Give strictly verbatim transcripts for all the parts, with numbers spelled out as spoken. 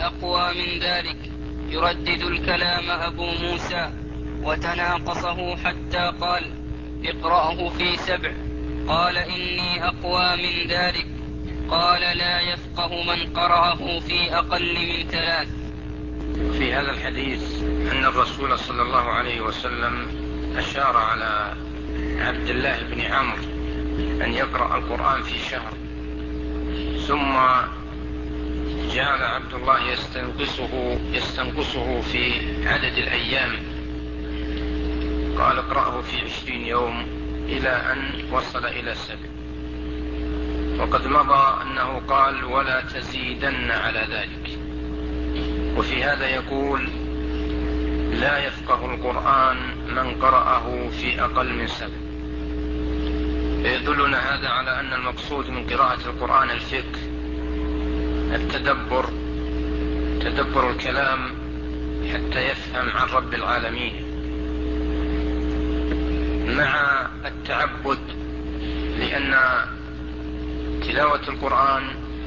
أقوى من ذلك. يردد الكلام أبو موسى وتناقصه حتى قال: اقرأه في سبع. قال: إني أقوى من ذلك. قال: لا يفقه من قرأه في أقل من ثلاث. في هذا الحديث أن الرسول صلى الله عليه وسلم أشار على عبد الله بن عمرو أن يقرأ القرآن في شهر، ثم جعل عبد الله يستنقصه, يستنقصه في عدد الأيام، قال اقرأه في عشرين يوم إلى أن وصل إلى سبع. وقد مضى أنه قال: ولا تزيدن على ذلك. وفي هذا يقول: لا يفقه القرآن من قرأه في أقل من سبع. يدلنا هذا على أن المقصود من قراءة القرآن الفقه، التدبر، تدبر الكلام حتى يفهم عن رب العالمين، مع التعبد، لأن تلاوة القرآن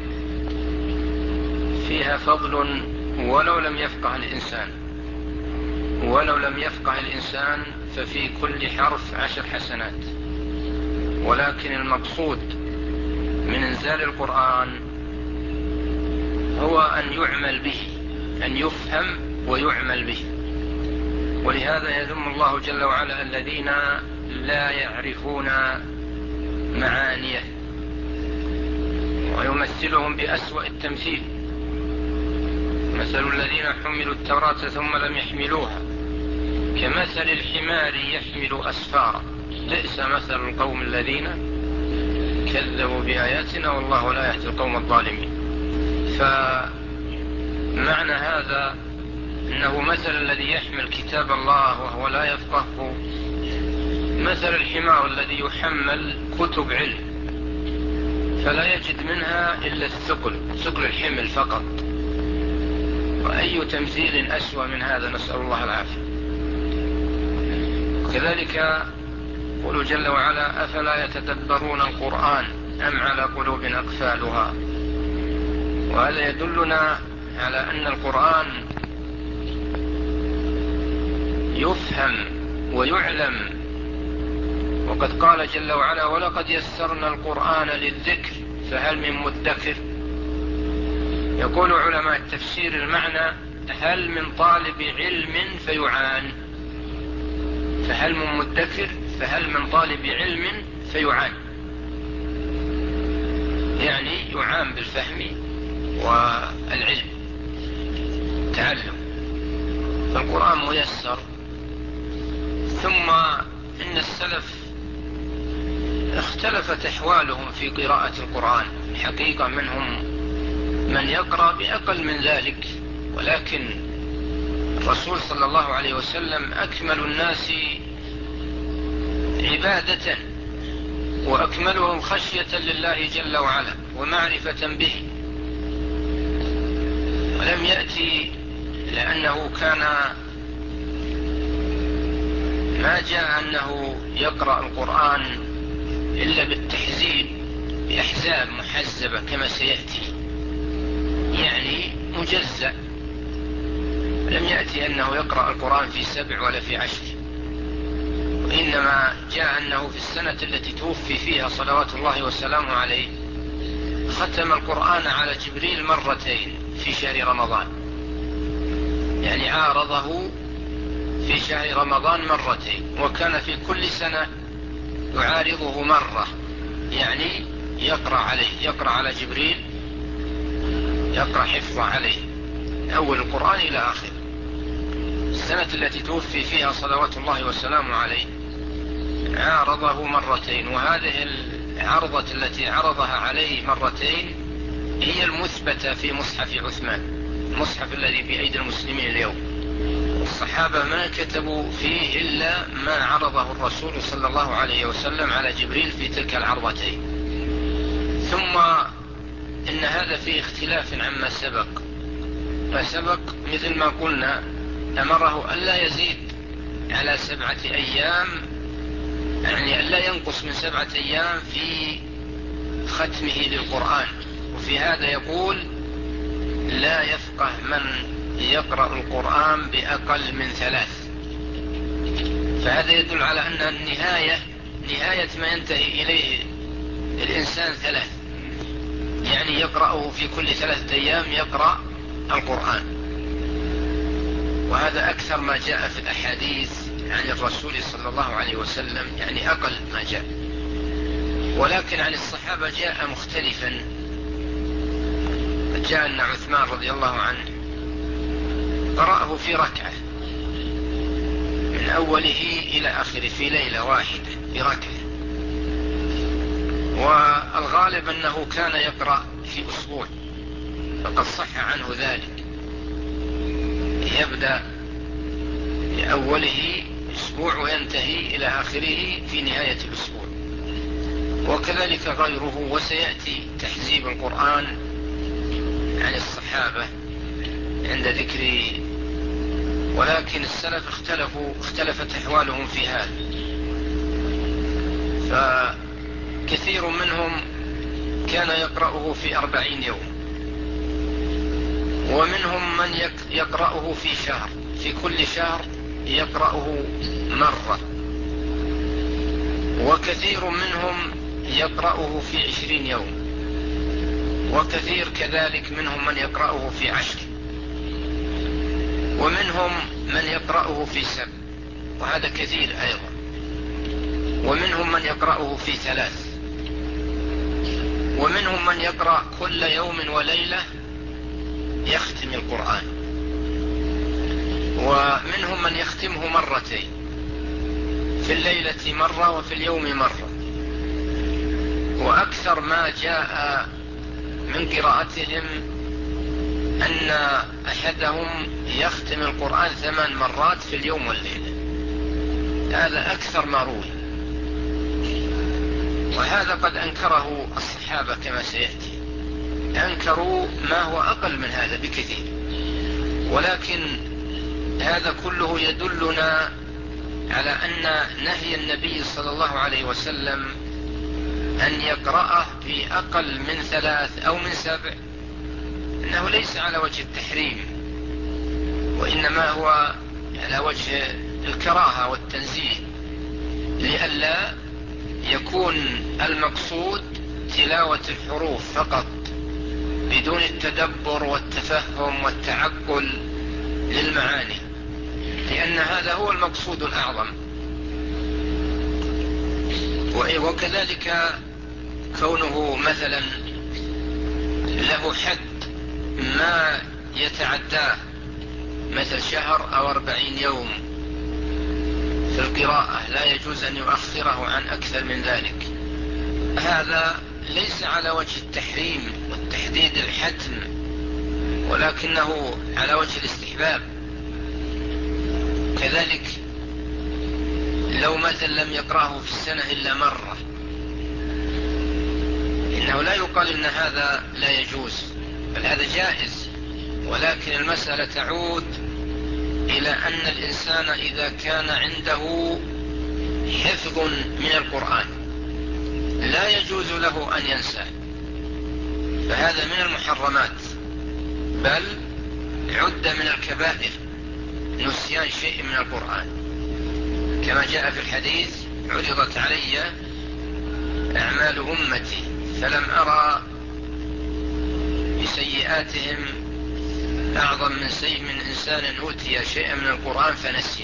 فيها فضل ولو لم يفقه الإنسان، ولو لم يفقه الإنسان ففي كل حرف عشر حسنات. ولكن المقصود من إنزال القرآن هو أن يعمل به، أن يفهم ويعمل به. ولهذا يذم الله جل وعلا الذين لا يعرفون معانيه، ويمثلهم بأسوأ التمثيل: مثل الذين حملوا التوراة ثم لم يحملوها كمثل الحمار يحمل أسفارا بئس مثل القوم الذين كذبوا بآياتنا والله لا يهدي القوم الظالمين. فمعنى هذا أنه مثل الذي يحمل كتاب الله وهو لا يفقهه مثل الحمار الذي يحمل كتب علم فلا يجد منها إلا الثقل، ثقل الحمل فقط. وأي تمثيل أسوأ من هذا، نسأل الله العافية. كذلك يقول جل وعلا: أفلا يتدبرون القرآن أم على قلوب أقفالها. وهذا يدلنا على أن القرآن يفهم ويعلم. وقد قال جل وعلا: ولقد يسرنا القرآن للذكر فهل من مدكر. يقول علماء التفسير المعنى: هل من طالب علم فيعان. فهل من مدكر، فهل من طالب علم فيعان، يعني يعان بالفهم والعلم، تعلم. فالقرآن ميسر. ثم إن السلف اختلفت أحوالهم في قراءة القرآن. حقيقة منهم من يقرأ بأقل من ذلك، ولكن الرسول صلى الله عليه وسلم أكمل الناس عبادة وأكملهم خشية لله جل وعلا ومعرفة به. ولم يأتي، لأنه كان ما جاء أنه يقرأ القرآن إلا بالتحزيب بأحزاب محزبة كما سيأتي، يعني مجزأ. لم يأتي أنه يقرأ القرآن في سبع ولا في عشر، وإنما جاء أنه في السنة التي توفي فيها صلوات الله وسلامه عليه ختم القرآن على جبريل مرتين في شهر رمضان، يعني عارضه في شهر رمضان مرتين، وكان في كل سنة يعارضه مرة، يعني يقرأ عليه، يقرأ على جبريل، يقرأ حفظه عليه أول القرآن إلى آخر. السنة التي توفي فيها صلوات الله وسلامه عليه عارضه مرتين، وهذه العرضة التي عرضها عليه مرتين هي المثبتة في مصحف عثمان، المصحف الذي في أيدي المسلمين اليوم. الصحابة ما كتبوا فيه إلا ما عرضه الرسول صلى الله عليه وسلم على جبريل في تلك العرضتين. ثم إن هذا فيه اختلاف عما سبق. ما سبق مثل ما قلنا أمره ألا يزيد على سبعة أيام، يعني ألا ينقص من سبعة أيام في ختمه للقرآن. وفي هذا يقول: لا يفقه من يقرأ القرآن بأقل من ثلاث. فهذا يدل على أن النهاية نهاية ما ينتهي إليه الإنسان ثلاث، يعني يقرأه في كل ثلاثة أيام يقرأ القرآن. وهذا أكثر ما جاء في الأحاديث عن الرسول صلى الله عليه وسلم، يعني أقل ما جاء. ولكن عن الصحابة جاء مختلفا. جاء أن عثمان رضي الله عنه قرأه في ركعة من أوله إلى آخره في ليلة واحدة في ركعة. والغالب أنه كان يقرأ في أسبوع، فقد صح عنه ذلك، يبدأ لأوله أسبوع وينتهي إلى آخره في نهاية الأسبوع. وكذلك غيره. وسيأتي تحزيب القرآن عن الصحابة عند ذكر، ولكن السلف اختلفوا اختلفت أحوالهم في هذا. فكثير منهم كان يقرأه في أربعين يوم، ومنهم من يقرأه في شهر، في كل شهر يقرأه مرة. وكثير منهم يقرأه في عشرين يوم، وكثير كذلك منهم من يقرأه في عشر، ومنهم من يقرأه في سبع، وهذا كثير أيضا. ومنهم من يقرأه في ثلاث، ومنهم من يقرأ كل يوم وليلة يختم القرآن، ومنهم من يختمه مرتين، في الليلة مرة وفي اليوم مرة. وأكثر ما جاء من قراءتهم أن أحدهم يختم القرآن ثمان مرات في اليوم والليلة. هذا أكثر ما روي، وهذا قد أنكره الصحابة كما سيأتي، أنكروا ما هو أقل من هذا بكثير. ولكن هذا كله يدلنا على أن نهي النبي صلى الله عليه وسلم أن يقرأه في أقل من ثلاث أو من سبع أنه ليس على وجه التحريم، وإنما هو على وجه الكراهة والتنزيه، لئلا يكون المقصود تلاوة الحروف فقط بدون التدبر والتفهم والتعقل للمعاني، لأن هذا هو المقصود الأعظم. وكذلك كونه مثلا له حد ما يتعداه، مثل شهر أو أربعين يوم في القراءة، لا يجوز أن يؤخره عن أكثر من ذلك. هذا ليس على وجه التحريم والتحديد الحتم، ولكنه على وجه الاستحباب. كذلك لو مثلا لم يقرأه في السنة إلا مرة، إنه لا يقال إن هذا لا يجوز، بل هذا جائز. ولكن المسألة تعود إلى أن الإنسان إذا كان عنده حفظ من القرآن لا يجوز له أن ينسى، فهذا من المحرمات، بل عد من الكبائر نسيان شيء من القرآن، كما جاء في الحديث: عرضت علي أعمال أمتي فلم أرى بسيئاتهم أعظم من سيء من إنسان أوتي شيئا من القرآن فنسيه.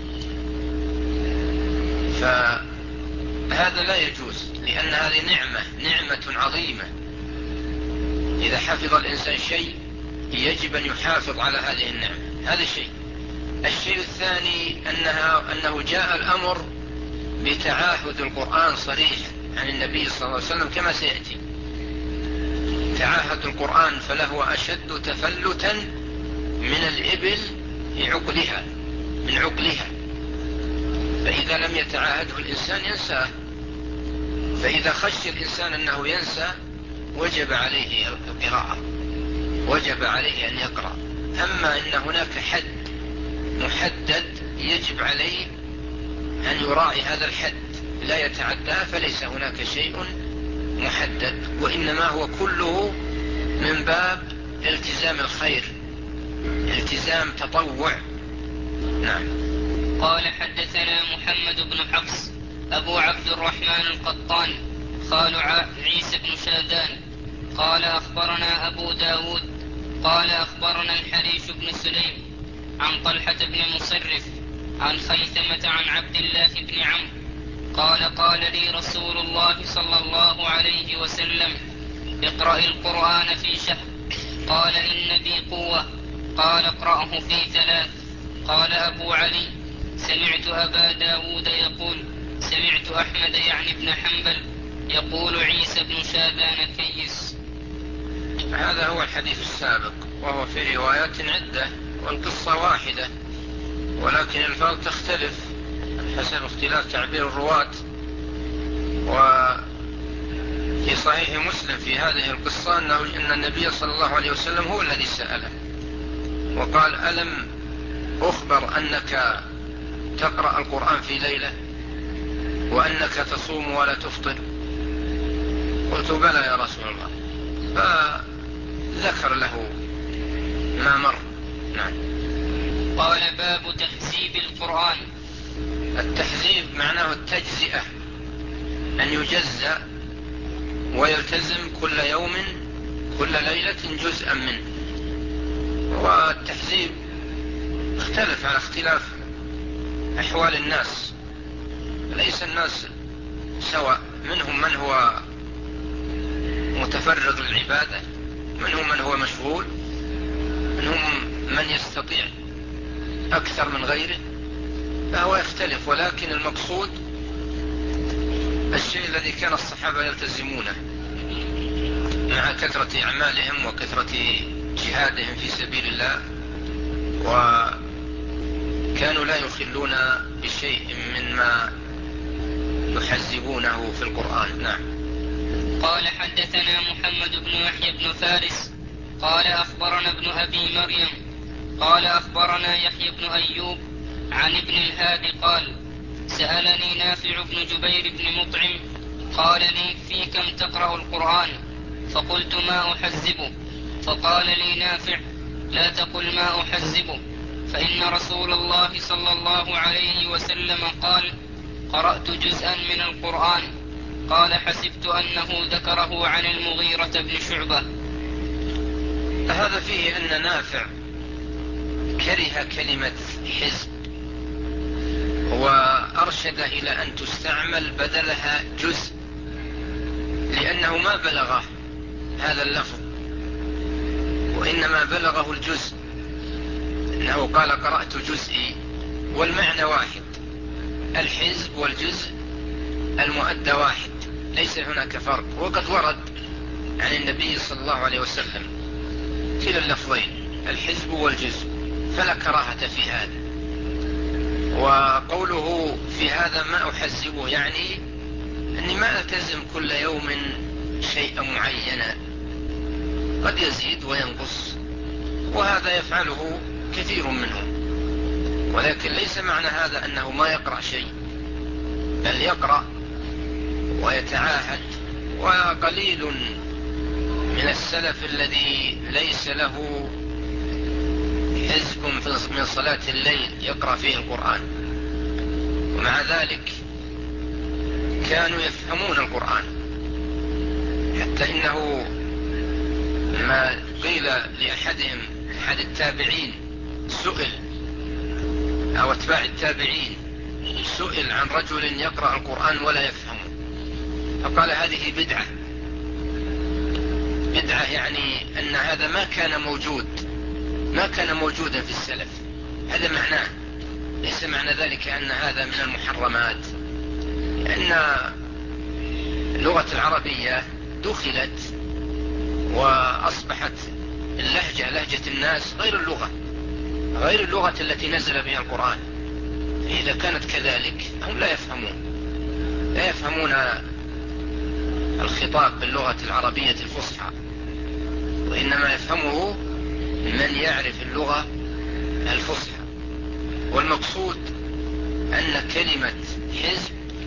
فهذا لا يجوز، لأن هذه نعمة نعمة عظيمة. إذا حفظ الإنسان شيء يجب أن يحافظ على هذه النعمة. هذا شيء. الشيء الثاني أنها أنه جاء الأمر بتعاهد القرآن صريحا عن النبي صلى الله عليه وسلم كما سيأتي. تعاهد القرآن فله أشد تفلتا من الإبل عقلها من عقلها، فإذا لم يتعاهده الإنسان ينساه. فإذا خشي الإنسان أنه ينسى وجب عليه القراءة، وجب عليه أن يقرأ. أما إن هناك حد محدد يجب عليه أن يراعي هذا الحد لا يتعداه، فليس هناك شيء محدد، وإنما هو كله من باب التزام الخير، التزام تطوع. نعم. قال حدثنا محمد بن حفص أبو عبد الرحمن القطان خال عيسى بن شاذان قال أخبرنا أبو داود قال أخبرنا الحريش بن سليم عن طلحة بن مصرف عن خيثمة عن عبد الله بن عمرو قال قال لي رسول الله صلى الله عليه وسلم اقرأ القرآن في شهر. قال إن بي قوة. قال اقرأه في ثلاث. قال أبو علي سمعت أبا داود يقول سمعت أحمد يعني ابن حنبل يقول عيسى بن شاذان كيس. هذا هو الحديث السابق، وهو في روايات عدة والقصة واحدة، ولكن الألفاظ تختلف حسب اختلاف تعبير الرواة. وفي صحيح مسلم في هذه القصة أنه إن النبي صلى الله عليه وسلم هو الذي سأله وقال ألم أخبر أنك تقرأ القرآن في ليلة وأنك تصوم ولا تفطر؟ قلت بلى يا رسول الله، فذكر له ما مر. نعم. قال باب تحزيب القرآن. التحزيب معناه التجزئة، أن يجزأ ويلتزم كل يوم كل ليلة جزءا منه. والتحزيب اختلف على اختلاف أحوال الناس، ليس الناس سواء، منهم من هو متفرغ للعبادة، منهم من هو مشغول، منهم من يستطيع أكثر من غيره، فهو يختلف. ولكن المقصود الشيء الذي كان الصحابة يلتزمونه مع كثرة أعمالهم وكثرة جهادهم في سبيل الله، وكانوا لا يخلون بشيء مما يحزبونه في القرآن. نعم. قال حدثنا محمد بن يحيى بن فارس قال أخبرنا ابن أبي مريم قال أخبرنا يحيى بن أيوب عن ابن الهادي قال سألني نافع بن جبير بن مطعم قال لي في كم تقرأ القرآن؟ فقلت ما أحزبه. فقال لي نافع لا تقل ما أحزبه، فإن رسول الله صلى الله عليه وسلم قال قرأت جزءا من القرآن. قال حسبت أنه ذكره عن المغيرة بن شعبة. هذا فيه أن نافع كره كلمة حزب وأرشد إلى أن تستعمل بدلها جزء، لأنه ما بلغه هذا اللفظ، وإنما بلغه الجزء، إنه قال قرأت جزئي، والمعنى واحد، الحزب والجزء المؤدى واحد، ليس هناك فرق. وقد ورد عن النبي صلى الله عليه وسلم كلا اللفظين الحزب والجزء، فلا كراهة في هذا. وقوله في هذا ما أحزبه يعني أني ما ألتزم كل يوم شيئا معينا، قد يزيد وينقص، وهذا يفعله كثير منهم، ولكن ليس معنى هذا أنه ما يقرأ شيء، بل يقرأ ويتعاهد. وقليل من السلف الذي ليس له حزب من صلاة الليل يقرأ فيه القرآن، ومع ذلك كانوا يفهمون القرآن، حتى إنه ما قيل لأحدهم أحد التابعين سئل أو اتباع التابعين سئل عن رجل يقرأ القرآن ولا يفهمه، فقال هذه بدعة. بدعة يعني أن هذا ما كان موجود، ما كان موجودا في السلف، هذا معناه، ليس معنى ذلك أن هذا من المحرمات، لأن اللغة العربية دخلت وأصبحت اللهجة لهجة الناس غير اللغة غير اللغة التي نزل بها القرآن. إذا كانت كذلك هم لا يفهمون لا يفهمون الخطاب باللغة العربية الفصحى، وإنما يفهمه من يعرف اللغة الفصحى. والمقصود أن كلمة حزب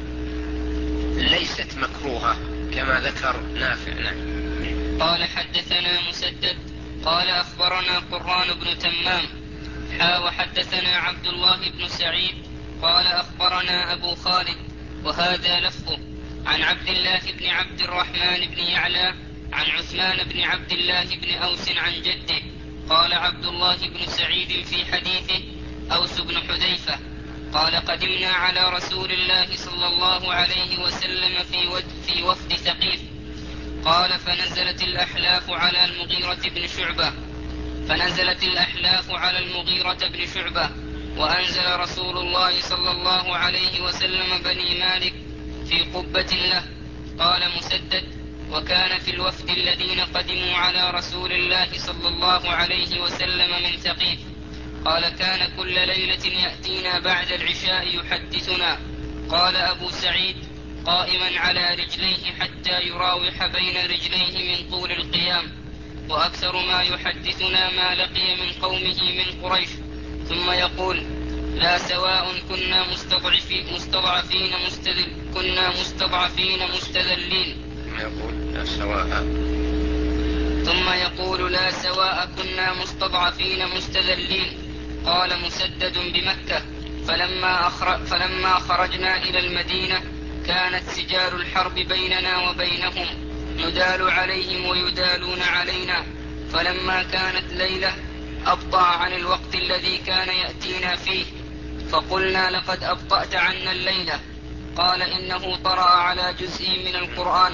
ليست مكروهة كما ذكر نافع. نعم. قال حدثنا مسدد قال أخبرنا قران بن تمام حا وحدثنا عبد الله بن سعيد قال أخبرنا أبو خالد وهذا لفظه عن عبد الله بن عبد الرحمن بن يعلى عن عثمان بن عبد الله بن أوس عن جده. قال عبد الله بن سعيد في حديثه أوس بن حذيفة قال قدمنا على رسول الله صلى الله عليه وسلم في, في وفد ثقيف. قال فنزلت الأحلاف على المغيرة بن شعبة فنزلت الأحلاف على المغيرة بن شعبة وأنزل رسول الله صلى الله عليه وسلم بني مالك في قبة له. قال مسدد وكان في الوفد الذين قدموا على رسول الله صلى الله عليه وسلم من ثقيف. قال كان كل ليلة يأتينا بعد العشاء يحدثنا. قال أبو سعيد قائما على رجليه حتى يراوح بين رجليه من طول القيام، وأكثر ما يحدثنا ما لقي من قومه من قريش، ثم يقول لا سواء كنا مستضعفين مستضعفين مستذل كنا مستضعفين مستذلين يقول لا سواء ثم يقول لا سواء كنا مستضعفين مستذلين. قال مسدد بمكة فلما, فلما خرجنا إلى المدينة كانت سجال الحرب بيننا وبينهم ندال عليهم ويدالون علينا، فلما كانت ليلة أبطأ عن الوقت الذي كان يأتينا فيه فقلنا لقد أبطأت عنا الليلة. قال إنه طرأ على جزء من القرآن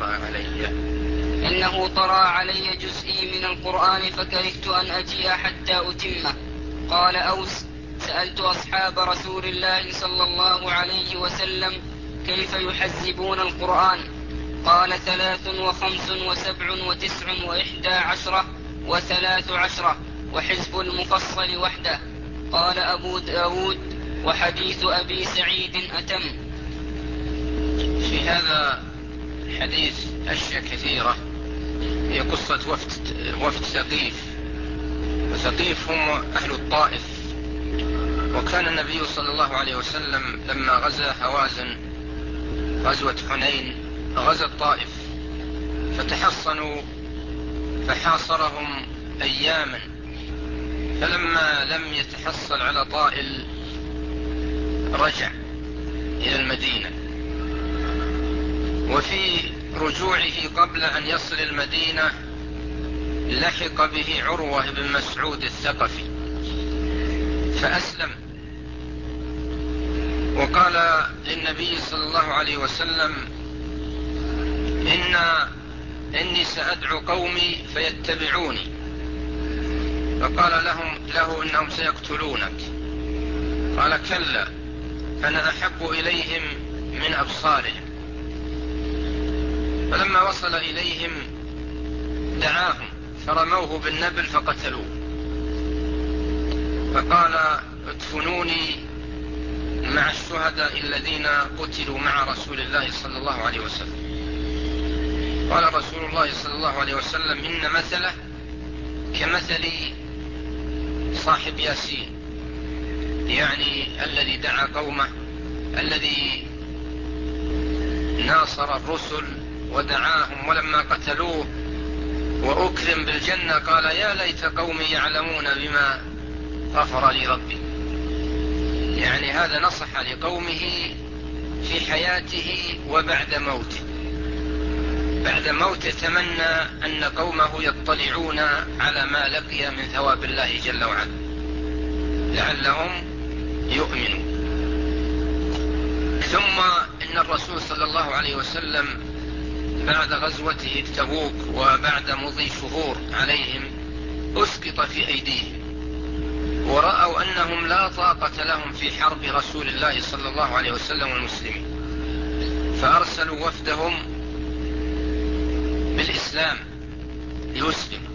إنه طرأ علي جزء من القرآن فكرهت أن أجيء حتى أتمه. قال أوس سألت أصحاب رسول الله صلى الله عليه وسلم كيف يحزبون القرآن؟ قال ثلاث وخمس وسبع وتسع وإحدى عشرة وثلاث عشرة وحزب المفصل وحده. قال أبو داود وحديث أبي سعيد أتم. في هذا الحديث أشياء كثيرة. هي قصة وفد, وفد ثقيف، وثقيف هم أهل الطائف. وكان النبي صلى الله عليه وسلم لما غزا هوازن غزوة حنين غزا الطائف فتحصنوا فحاصرهم أياما، فلما لم يتحصل على طائل رجع إلى المدينة. وفي رجوعه قبل أن يصل المدينة لحق به عروة بن مسعود الثقفي فأسلم، وقال للنبي صلى الله عليه وسلم إن إني سأدعو قومي فيتبعوني، فقال لهم له إنهم سيقتلونك. قال كلا أنا أحب إليهم من أبصارهم. فلما وصل إليهم دعاهم فرموه بالنبل فقتلوه، فقال ادفنوني مع الشهداء الذين قتلوا مع رسول الله صلى الله عليه وسلم. قال رسول الله صلى الله عليه وسلم إن مثله كمثل صاحب ياسين، يعني الذي دعا قومه، الذي ناصر الرسل ودعاهم ولما قتلوه وأكرم بالجنة قال يا ليت قومي يعلمون بما غفر لي ربي. يعني هذا نصح لقومه في حياته وبعد موته. بعد موته تمنى أن قومه يطلعون على ما لقي من ثواب الله جل وعلا لعلهم يؤمنوا. ثم إن الرسول صلى الله عليه وسلم بعد غزوته تبوك وبعد مضي شهور عليهم أسقط في أيديهم، ورأوا أنهم لا طاقة لهم في حرب رسول الله صلى الله عليه وسلم والمسلمين، فأرسلوا وفدهم بالإسلام ليسلموا.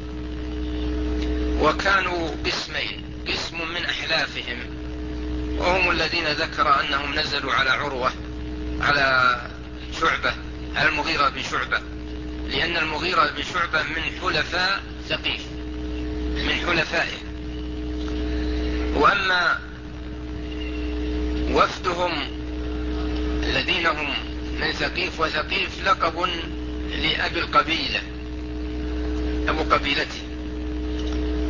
وكانوا قسمين، قسم من أحلافهم وهم الذين ذكر أنهم نزلوا على عروة على شعبة على المغيرة بن شعبة، لأن المغيرة بن شعبة من حلفاء ثقيف من حلفائه. وأما وفدهم الذين هم من ثقيف، وثقيف لقب لأبي القبيلة أبو قبيلته،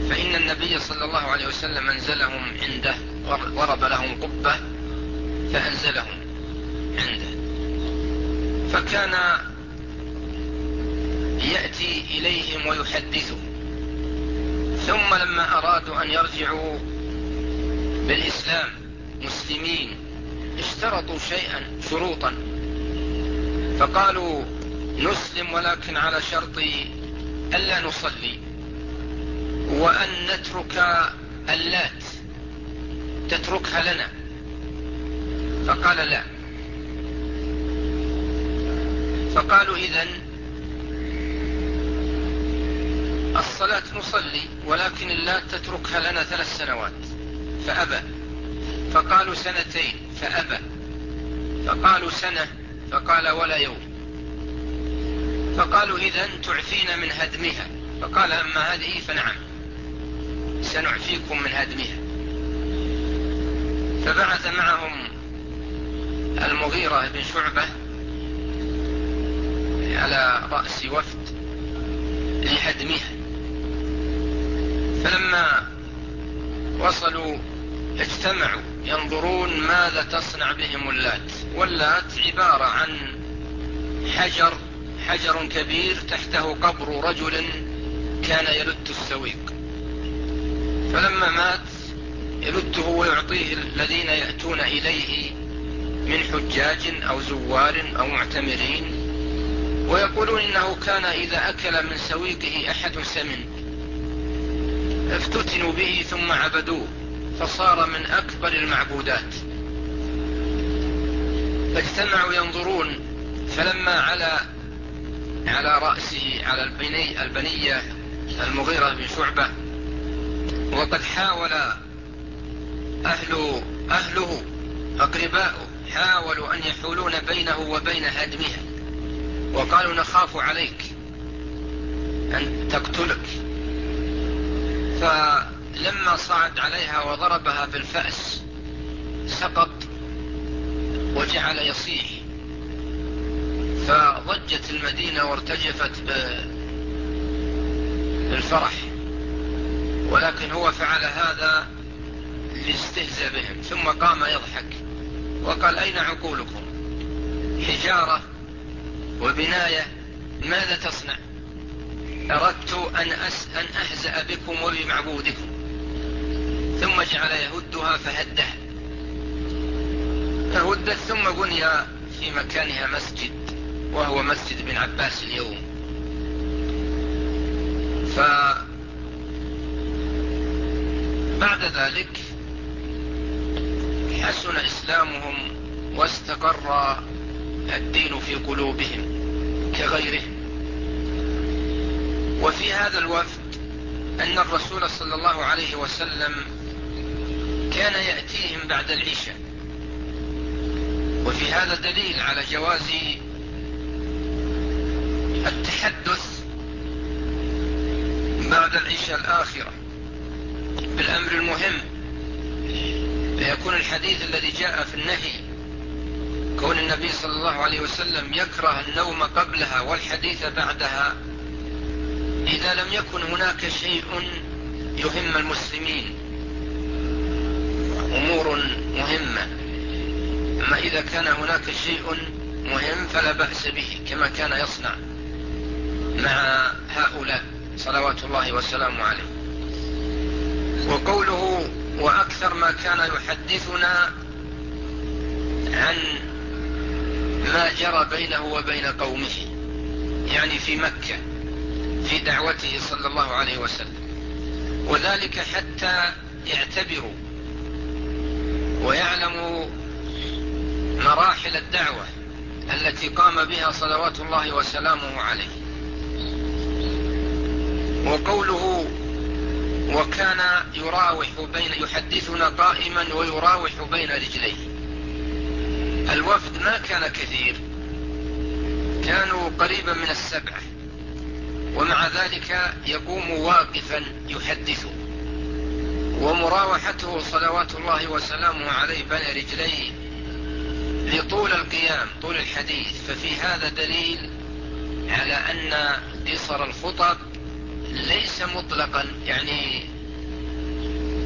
فإن النبي صلى الله عليه وسلم أنزلهم عنده، ضرب لهم قبة فأنزلهم عنده، فكان يأتي إليهم ويحدثهم. ثم لما أرادوا أن يرجعوا بالإسلام مسلمين اشترطوا شيئا شروطا، فقالوا نسلم ولكن على شرط ألا نصلي، وأن نترك اللات تتركها لنا. فقال لا. فقالوا إذن الصلاة نصلي ولكن اللات تتركها لنا ثلاث سنوات، فأبى. فقالوا سنتين، فأبى. فقالوا سنة، فقال ولا يوم. فقالوا إذن تعفين من هدمها. فقال أما هذه فنعم سنعفيكم من هدمها. فبعث معهم المغيرة بن شعبة على رأس وفد لهدمها. فلما وصلوا اجتمعوا ينظرون ماذا تصنع بهم اللات. واللات عبارة عن حجر حجر كبير تحته قبر رجل كان يلت السويق، فلما مات يلته ويعطيه الذين يأتون إليه من حجاج أو زوار أو معتمرين، ويقولون إنه كان إذا أكل من سويقه أحد سمن افتتنوا به ثم عبدوه فصار من أكبر المعبودات. فاجتمعوا ينظرون، فلما على على رأسه على البني البنية المغيرة بن شعبة، وقد حاول أهل أهله أقرباؤه حاولوا أن يحولون بينه وبين هدمها، وقالوا نخاف عليك أن تقتلك. فلما صعد عليها وضربها بالفأس سقط وجعل يصيح، فضجت المدينة وارتجفت بالفرح، ولكن هو فعل هذا ليستهزئ بهم. ثم قام يضحك وقال أين عقولكم؟ حجارة وبناية ماذا تصنع؟ أردت أن, أس أن أهزأ بكم وبمعبودكم. ثم جعل يهدها فهدها فهدت، ثم بني في مكانها مسجد وهو مسجد بن عباس اليوم. فبعد ذلك حسن إسلامهم واستقر الدين في قلوبهم كغيرهم. وفي هذا الوفد أن الرسول صلى الله عليه وسلم كان يأتيهم بعد العشاء، وفي هذا دليل على جواز التحدث بعد العشاء الآخرة بالأمر المهم، فيكون الحديث الذي جاء في النهي كون النبي صلى الله عليه وسلم يكره النوم قبلها والحديث بعدها إذا لم يكن هناك شيء يهم المسلمين، أمور مهمة. أما إذا كان هناك شيء مهم فلا بأس به كما كان يصنع مع هؤلاء صلوات الله وسلامه عليه. وقوله وأكثر ما كان يحدثنا عن ما جرى بينه وبين قومه، يعني في مكة في دعوته صلى الله عليه وسلم، وذلك حتى يعتبروا ويعلموا مراحل الدعوة التي قام بها صلوات الله وسلامه عليه. وقوله وكان يراوح بين يحدثنا قائما ويراوح بين رجليه. الوفد ما كان كثير، كانوا قريبا من السبعة، ومع ذلك يقوم واقفا يحدث. ومراوحته صلوات الله وسلامه عليه بين رجليه لطول القيام طول الحديث. ففي هذا دليل على أن قصر الخطب ليس مطلقا، يعني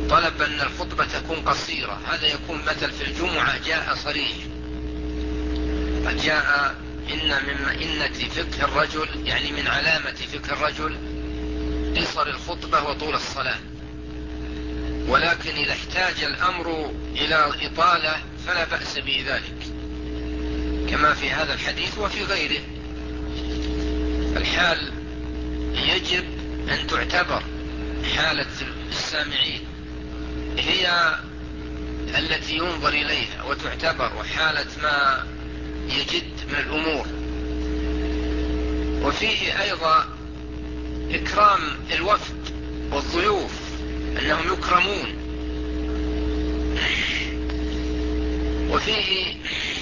طلب أن الخطبة تكون قصيرة، هذا يكون مثل في الجمعة جاء صريح، قد جاء إن من مئنة فقه الرجل، يعني من علامة فقه الرجل قصر الخطبة وطول الصلاة. ولكن إذا احتاج الأمر إلى إطالة فلا بأس بذلك، كما في هذا الحديث وفي غيره. الحال يجب أن تعتبر، حالة السامعين هي التي ينظر إليها وتعتبر، وحالة ما يجد من الأمور. وفيه أيضا إكرام الوفد والضيوف، أنهم يكرمون. وفيه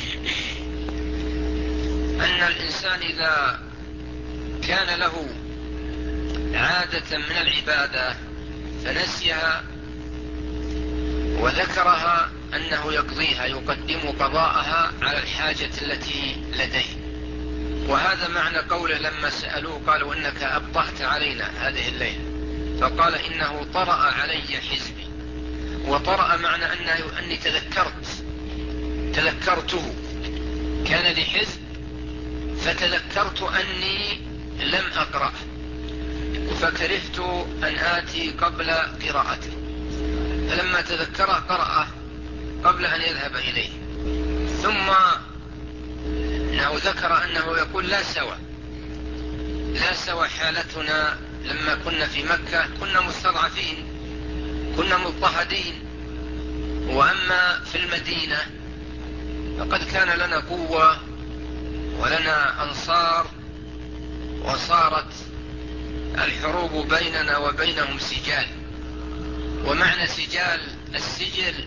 أن الإنسان إذا كان له عادة من العبادة فنسيها وذكرها أنه يقضيها، يقدم قضاءها على الحاجة التي لديه. وهذا معنى قوله لما سألوه قالوا إنك أبطأت علينا هذه الليلة، فقال إنه طرأ علي حزبي. وطرأ معنى أنه أني تذكرت تذكرته، كان لي حزب فتذكرت أني لم أقرأ فكرهت أن آتي قبل قراءته، فلما تذكره قرأه قبل أن يذهب إليه. ثم أنه ذكر أنه يقول لا سوى لا سوى حالتنا لما كنا في مكة، كنا مستضعفين، كنا مضطهدين، وأما في المدينة فقد كان لنا قوة ولنا أنصار، وصارت الحروب بيننا وبينهم سجال. ومعنى سجال السجل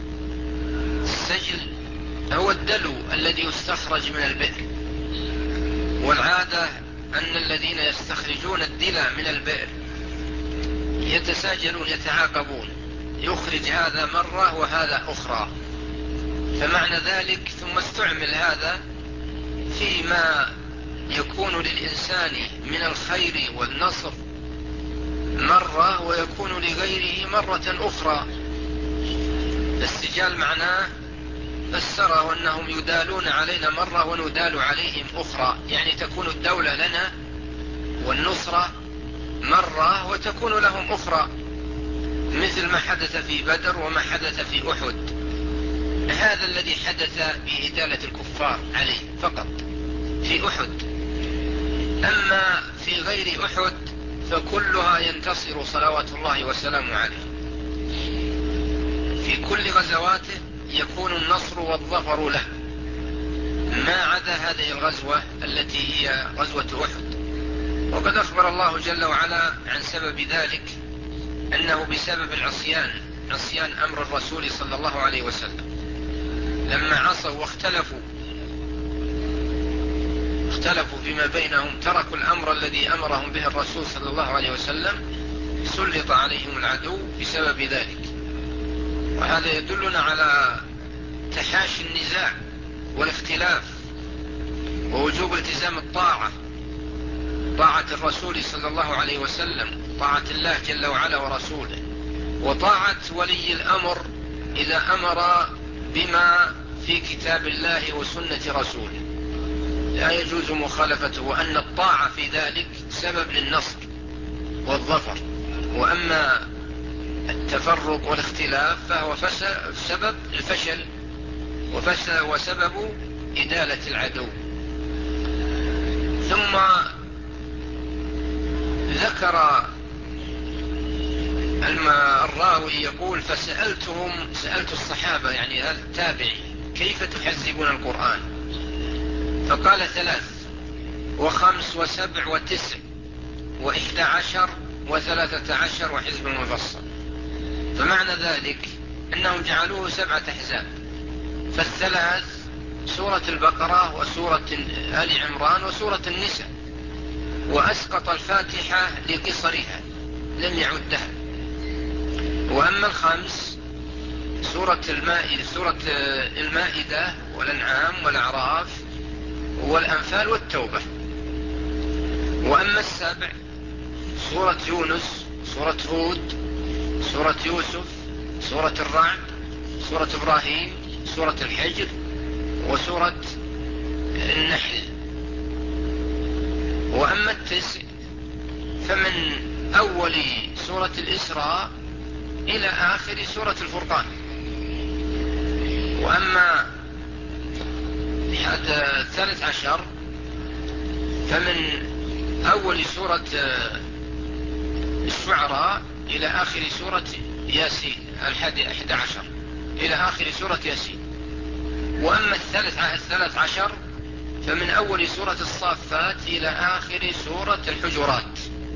السجل هو الدلو الذي يستخرج من البئر، والعادة أن الذين يستخرجون الدلى من البئر يتساجلون يتعاقبون، يخرج هذا مرة وهذا أخرى، فمعنى ذلك ثم استعمل هذا فيما يكون للإنسان من الخير والنصر مرة ويكون لغيره مرة أخرى. السجال معناه فسره أنهم يدالون علينا مرة وندال عليهم أخرى، يعني تكون الدولة لنا والنصرة مرة وتكون لهم أخرى، مثل ما حدث في بدر وما حدث في أحد. هذا الذي حدث بإدالة الكفار عليه فقط في أحد، أما في غير أحد فكلها ينتصر صلوات الله وسلامه عليه. في كل غزواته يكون النصر والظفر له، ما عدا هذه الغزوة التي هي غزوة أحد. وقد أخبر الله جل وعلا عن سبب ذلك أنه بسبب العصيان، عصيان أمر الرسول صلى الله عليه وسلم، لما عصوا واختلفوا اختلفوا فيما بينهم، تركوا الأمر الذي أمرهم به الرسول صلى الله عليه وسلم، سلط عليهم العدو بسبب ذلك. وهذا يدلنا على تحاشي النزاع والاختلاف ووجوب التزام الطاعة، طاعة الرسول صلى الله عليه وسلم، طاعة الله جل وعلا ورسوله، وطاعة ولي الأمر إذا أمر بما في كتاب الله وسنة رسوله، لا يجوز مخالفته، وأن الطاعة في ذلك سبب للنصر والظفر. وأما التفرق والاختلاف فهو سبب الفشل وسبب إدالة العدو. ثم ذكر الراوي يقول فسألتهم سألت الصحابة، يعني هذا التابعي، كيف تحزبون القرآن؟ فقال ثلاث وخمس وسبع وتسع وإحدى عشر وثلاثة عشر وحزب مفصل. فمعنى ذلك أنهم جعلوه سبعة أحزاب، فالثلاث سورة البقرة وسورة آل عمران وسورة النساء، وأسقط الفاتحة لقصرها لم يعدها. وأما الخمس سورة المائدة, سورة المائدة والأنعام والأعراف والأنفال والتوبة. وأما السبع سورة يونس، سورة هود، سورة يوسف، سورة الرعد، سورة إبراهيم، سورة الحجر، وسورة النحل. وأما التسع فمن أول سورة الإسراء إلى آخر سورة الفرقان. وأما الثالث عشر فمن أول سورة الشعراء إلى آخر سورة ياسين، الحادي أحد عشر إلى آخر سورة ياسين. وأما الثالث الثالث عشر فمن أول سورة الصافات إلى آخر سورة الحجرات.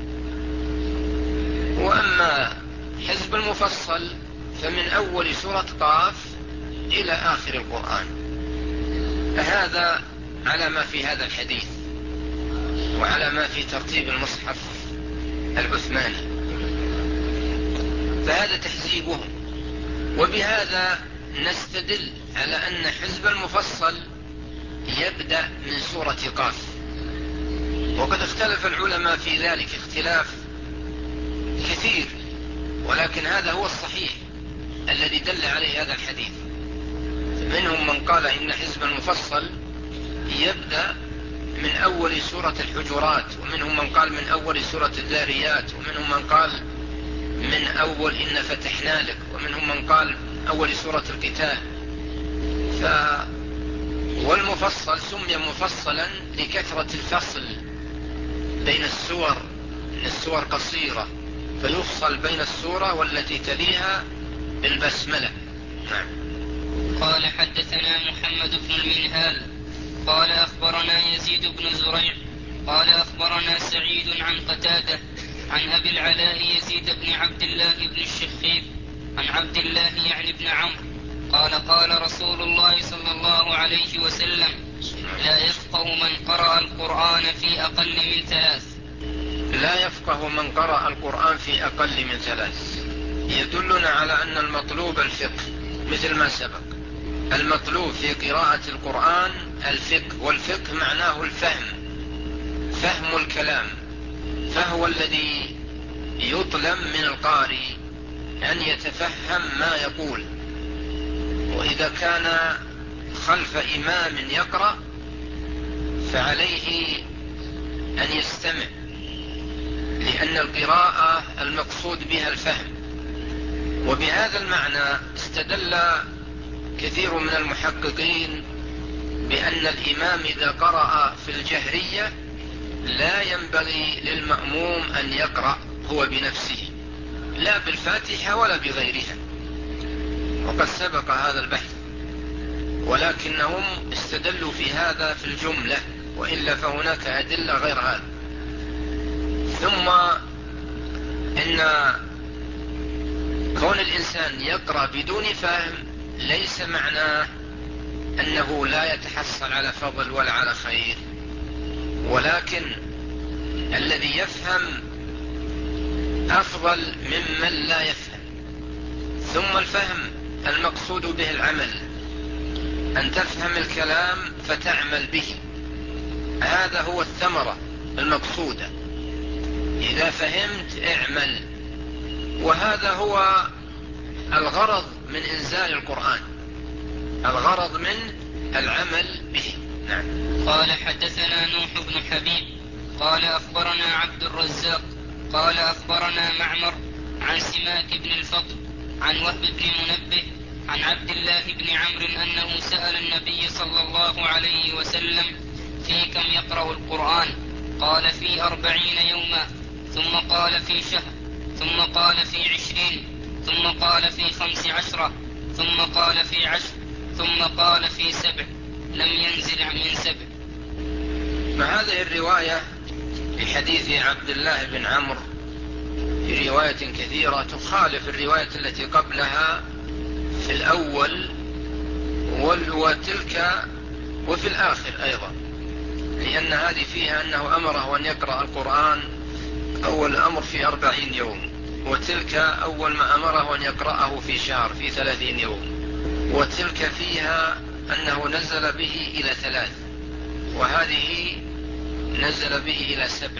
وأما حزب المفصل فمن أول سورة قاف إلى آخر القرآن. هذا على ما في هذا الحديث وعلى ما في ترتيب المصحف العثماني، فهذا تحزيبهم. وبهذا نستدل على أن حزب المفصل يبدأ من سورة قاف. وقد اختلف العلماء في ذلك اختلاف كثير، ولكن هذا هو الصحيح الذي دل عليه هذا الحديث. منهم من قال إن حزب المفصل يبدأ من أول سورة الحجرات، ومنهم من قال من أول سورة الذاريات، ومنهم من قال من أول إن فتحنا لك، ومنهم من قال أول سورة القتال. ف والمفصل سمي مفصلا لكثرة الفصل بين السور، إن السور قصيرة فيفصل بين السورة والتي تليها بالبسملة. نعم. قال حدثنا محمد بن المنهال قال أخبرنا يزيد بن زريع قال أخبرنا سعيد عن قتادة عن أبي العلاء يزيد بن عبد الله بن الشخير عن عبد الله يعني بن عمرو قال قال رسول الله صلى الله عليه وسلم: لا يفقه من قرأ القرآن في أقل من ثلاث. لا يفقه من قرأ القرآن في أقل من ثلاث يدلنا على أن المطلوب الفقه، مثل ما سبق. المطلوب في قراءة القرآن الفقه، والفقه معناه الفهم، فهم الكلام، فهو الذي يطلب من القارئ أن يتفهم ما يقول. وإذا كان خلف إمام يقرأ فعليه أن يستمع، لأن القراءة المقصود بها الفهم. وبهذا المعنى استدل كثير من المحققين بأن الإمام إذا قرأ في الجهرية لا ينبغي للمأموم أن يقرأ هو بنفسه، لا بالفاتحة ولا بغيرها، وقد سبق هذا البحث. ولكنهم استدلوا في هذا في الجملة، وإلا فهناك أدلة غير هذا. ثم إن كون الإنسان يقرأ بدون فهم ليس معناه أنه لا يتحصل على فضل ولا على خير، ولكن الذي يفهم أفضل ممن لا يفهم. ثم الفهم المقصود به العمل، أن تفهم الكلام فتعمل به، هذا هو الثمرة المقصودة. إذا فهمت اعمل، وهذا هو الغرض من إنزال القرآن، الغرض من العمل به. نعم. قال حدثنا نوح بن حبيب قال أخبرنا عبد الرزاق قال أخبرنا معمر عن سماك بن الفضل عن وهب بن منبه عن عبد الله بن عمرو أنه سأل النبي صلى الله عليه وسلم: في كم يقرأ القرآن؟ قال: في أربعين يوما، ثم قال: في شهر، ثم قال: في عشرين، ثم قال: في خمس عشرة، ثم قال: في عشر، ثم قال: في سبع، لم ينزل من سبع. مع هذه الرواية في حديث عبد الله بن عمرو في رواية كثيرة تخالف الرواية التي قبلها في الأول وتلك وفي الآخر أيضا، لأن هذه فيها أنه أمره أن يقرأ القرآن أول أمر في أربعين يوم، وتلك أول ما أمره أن يقرأه في شهر في ثلاثين يوم، وتلك فيها أنه نزل به إلى ثلاث، وهذه نزل به إلى سبع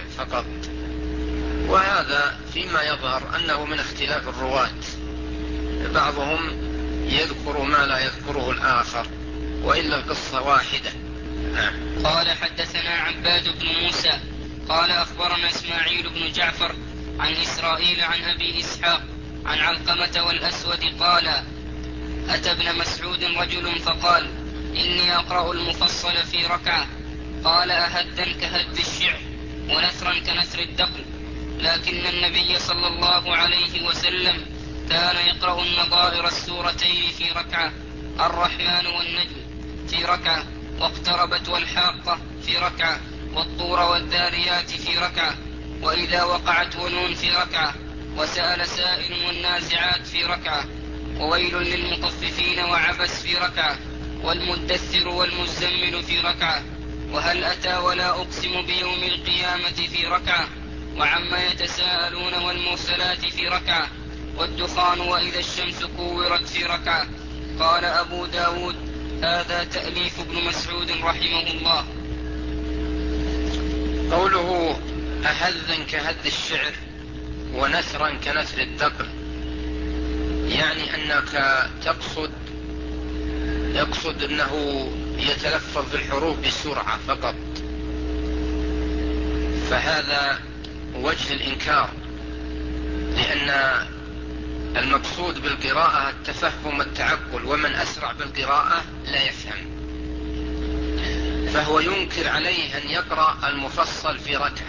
بعضهم يذكر ما لا يذكره الآخر، وإلا القصة واحدة. نعم. قال حدثنا عباد بن موسى قال أخبرنا إسماعيل بن جعفر عن إسرائيل عن أبي إسحاق عن علقمة والأسود قال أتى ابن مسعود رجل فقال إني أقرأ المفصل في ركعة. قال أهدا كهد الشعر ونثرا كنثر الدقل، لكن النبي صلى الله عليه وسلم كان يقرأ النظائر السورتين في ركعة، الرحمن والنجم في ركعة، واقتربت والحاقة في ركعة، والطور والذاريات في ركعة، وإذا وقعت ونون في ركعة، وسأل سائل والنازعات في ركعة، وويل للمطففين وعبس في ركعة، والمدثر والمزمل في ركعة، وهل أتى ولا أقسم بيوم القيامة في ركعة، وعما يتساءلون والمرسلات في ركعة، والدخان وإذا الشمس كورت في ركعة. قال أبو داود هذا تأليف ابن مسعود رحمه الله. قوله أهذا كهذ الشعر ونثرا كنثر الدقل، يعني أنك تقصد يقصد أنه يتلفظ بالحروف بسرعة فقط، فهذا وجه الإنكار، لأن المقصود بالقراءة التفهم والتعقل، ومن أسرع بالقراءة لا يفهم، فهو ينكر عليه أن يقرأ المفصل في ركعة.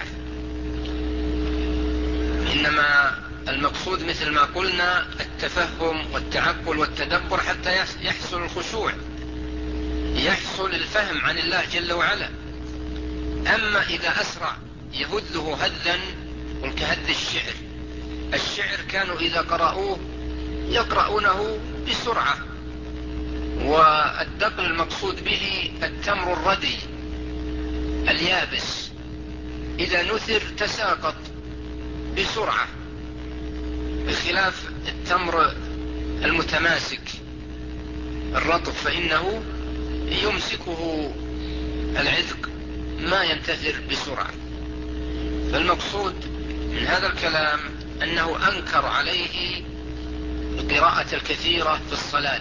إنما المقصود مثل ما قلنا التفهم والتعقل والتدبر حتى يحصل الخشوع، يحصل الفهم عن الله جل وعلا. أما إذا أسرع يهده هذا كهذ الشعر، الشعر كانوا إذا قرأوه يقرؤونه بسرعة، والدقل المقصود به التمر الردي اليابس، إذا نثر تساقط بسرعة، بخلاف التمر المتماسك الرطب فإنه يمسكه العذق ما ينتثر بسرعة. فالمقصود من هذا الكلام أنه أنكر عليه القراءة الكثيرة في الصلاة،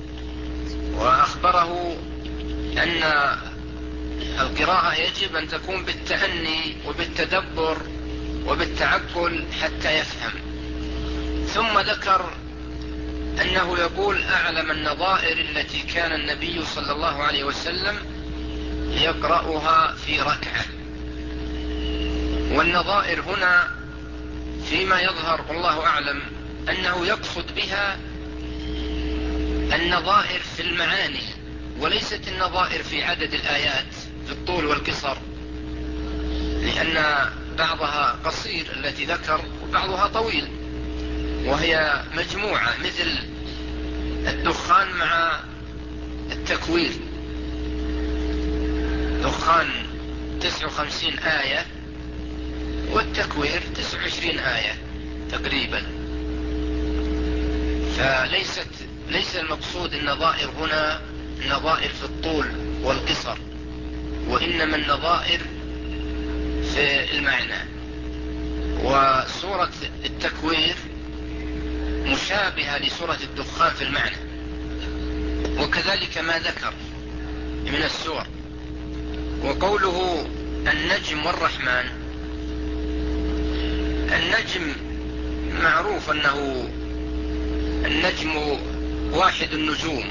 وأخبره أن القراءة يجب أن تكون بالتأني وبالتدبر وبالتعقل حتى يفهم. ثم ذكر أنه يقول أعلم النظائر التي كان النبي صلى الله عليه وسلم يقرأها في ركعة. والنظائر هنا فيما يظهر والله أعلم أنه يقصد بها النظائر في المعاني، وليست النظائر في عدد الآيات في الطول والقصر، لأن بعضها قصير التي ذكر وبعضها طويل، وهي مجموعة مثل الدخان مع التكوير. دخان تسعة وخمسين آية والتكوير تسعة وعشرين آية تقريبا. فليست ليس المقصود النظائر هنا نظائر في الطول والقصر، وإنما النظائر في المعنى. وسورة التكوير مشابهة لسورة الدخان في المعنى، وكذلك ما ذكر من السور. وقوله النجم والرحمن، النجم معروف أنه النجم واحد النجوم،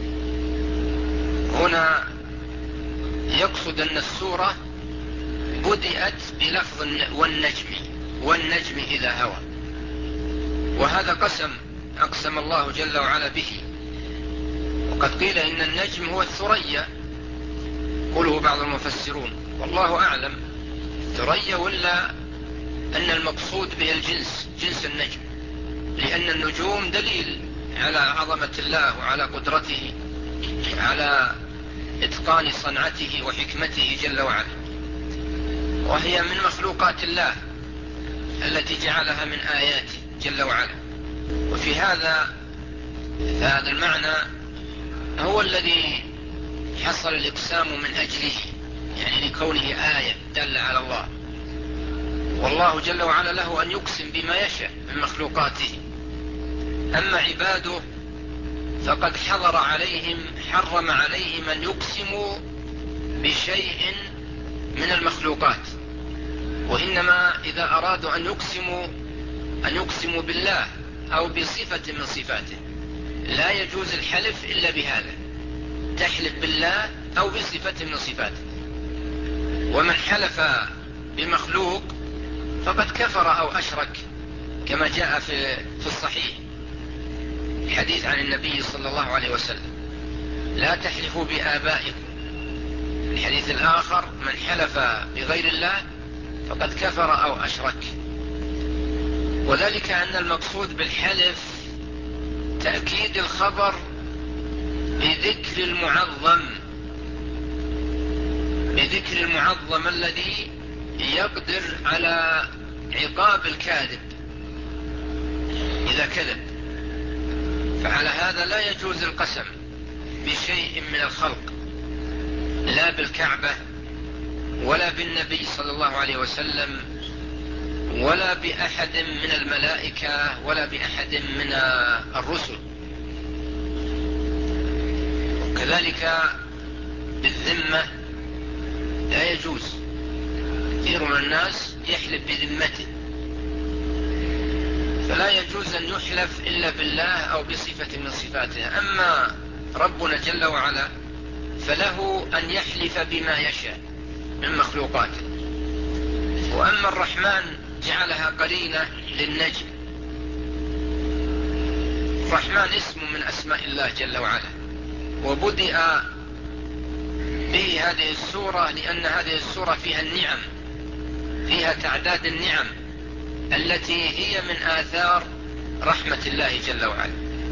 هنا يقصد أن السورة بدأت بلفظ والنجم والنجم إذا هوى، وهذا قسم أقسم الله جل وعلا به. وقد قيل إن النجم هو الثريا، قوله بعض المفسرون والله أعلم ثريا، ولا أن المقصود به الجنس جنس النجم، لأن النجوم دليل على عظمة الله وعلى قدرته على إتقان صنعته وحكمته جل وعلا، وهي من مخلوقات الله التي جعلها من آياته جل وعلا. وفي هذا هذا المعنى هو الذي حصل الإقسام من أجله، يعني لكونه آية دل على الله، والله جل وعلا له أن يقسم بما يشاء من مخلوقاته. أما عباده فقد حظر عليهم حرم عليهم أن يقسموا بشيء من المخلوقات، وإنما إذا أرادوا أن يقسموا أن يقسموا بالله أو بصفة من صفاته لا يجوز الحلف إلا بهذا، تحلف بالله أو بصفة من صفاته. ومن حلف بمخلوق فقد كفر أو أشرك، كما جاء في في الصحيح حديث عن النبي صلى الله عليه وسلم: لا تحلفوا بآبائكم. الحديث الآخر: من حلف بغير الله فقد كفر أو أشرك. وذلك أن المقصود بالحلف تأكيد الخبر بذكر المعظم، بذكر المعظم الذي يقدر على عقاب الكاذب إذا كذب. فعلى هذا لا يجوز القسم بشيء من الخلق، لا بالكعبة ولا بالنبي صلى الله عليه وسلم ولا بأحد من الملائكة ولا بأحد من الرسل. وكذلك بالذمة لا يجوز، كثير من الناس يحلف بذمته، فلا يجوز أن يحلف إلا بالله أو بصفة من صفاته. أما ربنا جل وعلا فله أن يحلف بما يشاء من مخلوقاته. وأما الرحمن جعلها قرينة للنجم. الرحمن اسم من أسماء الله جل وعلا، وبدأ به هذه السورة لأن هذه السورة فيها النعم، فيها تعداد النعم التي هي من آثار رحمة الله جل وعلا.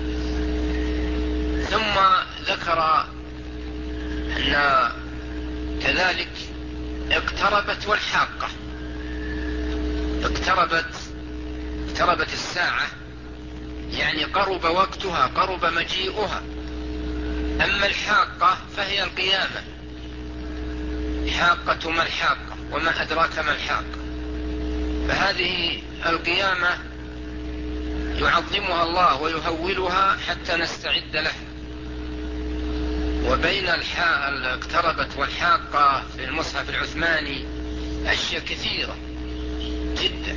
ثم ذكر أن كذلك اقتربت والحاقة، اقتربت اقتربت الساعة، يعني قرب وقتها، قرب مجيئها. أما الحاقة فهي القيامة. حاقة ما الحاقة وما أدراك ما الحاقة. فهذه القيامة يعظمها الله ويهولها حتى نستعد له. وبين اقتربت والحاقة في المصحف العثماني أشياء كثيرة جدا.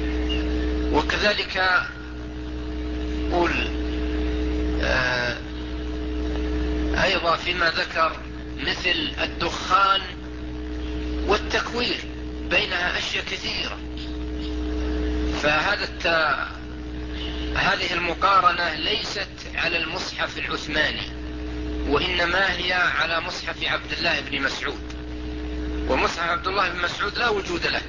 وكذلك قل آه أيضا فيما ذكر مثل الدخان والتكوير، بينها أشياء كثيرة. فهذا الت... هذه المقارنة ليست على المصحف العثماني، وإنما هي على مصحف عبد الله بن مسعود. ومصحف عبد الله بن مسعود لا وجود له،